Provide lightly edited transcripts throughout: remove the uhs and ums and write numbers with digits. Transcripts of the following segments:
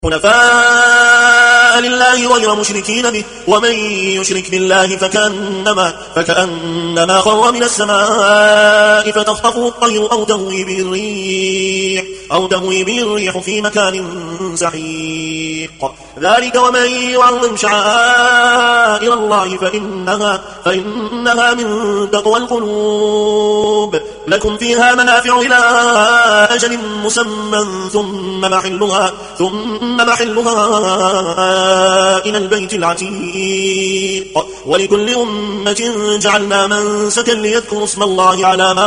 حنفاء لله غير مشركين به ومن يشرك بالله فكأنما خر من السماء فتخطفه الطير أو تهوي به الريح في مكان سحيق. ذلك ومن يعظم شعائر الله فإنها من تقوى القلوب. لكم فيها منافع إلى أجل مسمى ثم محلها إلى البيت العتيق. ولكل أمة جعلنا منسكا ليذكروا اسم الله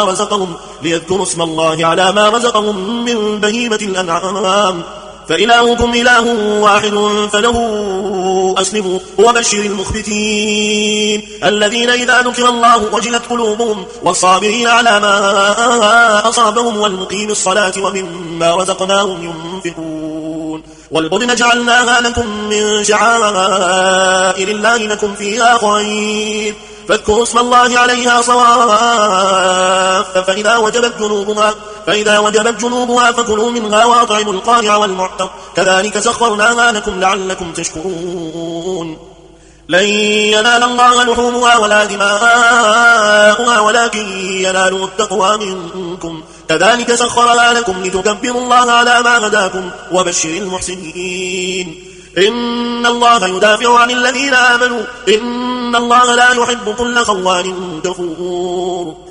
على ما رزقهم من بهيمة الأنعام فإلهكم إله واحد فله أسلموا. وبشر المخبتين الذين إذا ذكر الله وجلت قلوبهم والصابرين على ما أصابهم والمقيم الصلاة ومما رزقناهم ينفقون. والبدن جعلناها لكم من شعائر الله لكم فيها خير فاذكروا اسم الله عليها صواف فإذا وجبت جنوبها فكلوا منها وأطعموا القانع والمعتر كذلك سخرناها لكم لعلكم تشكرون. لن ينال الله لحومها ولا دماؤها ولكن يناله التقوى منكم كذلك سخرها لكم لتكبروا الله على ما هداكم وبشر المحسنين. إن الله يدافع عن الذين آمنوا إن الله لا يحب كل خوان كفور.